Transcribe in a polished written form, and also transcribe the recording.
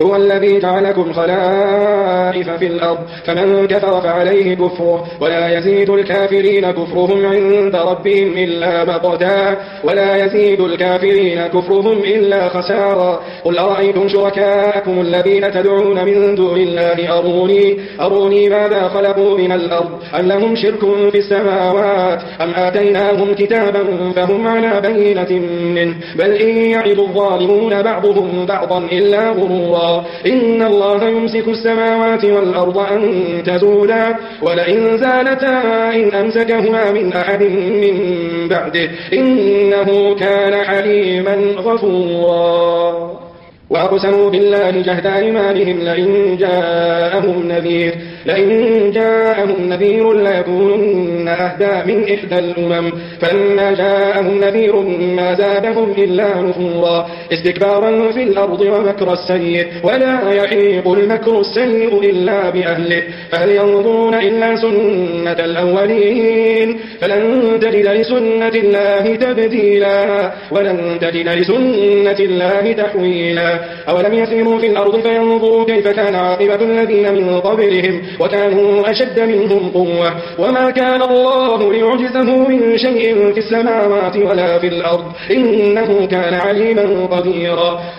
هو الذي جعلكم خلائف في الأرض فمن كفر فعليه كفره ولا يزيد الكافرين كفرهم عند ربهم إلا مقتا ولا يزيد الكافرين كفرهم إلا خسارا قل أرأيتم شركاءكم الذين تدعون من دون الله أروني ماذا خلقوا من الأرض أم لهم شرك في السماوات أم آتيناهم كتابا فهم على بينة منه بل إن يعد الظالمون بعضهم بعضا إلا غرورا إن الله يمسك السماوات والأرض أن تزولا ولئن زالتا إن أمسكهما من أحد من بعده إنه كان حليما غفورا وأقسموا بالله جهد أيمانهم لئن جاءهم نذير ليكونن أهدى من إحدى الأمم فلما جاءهم نذير ما زادهم إلا نفورا استكبارا في الأرض ومكر السيء ولا يحيق المكر السيء إلا بأهله فهل ينظرون إلا سنة الأولين فلن تجد لسنة الله تبديلا ولن تجد لسنة الله تحويلا أولم يسيروا في الأرض فينظروا كيف كان عاقبة الذين من قبلهم وكانوا أشد منهم قوة وما كان الله ليعجزه من شيء في السماوات ولا في الأرض إنه كان عليما قديرا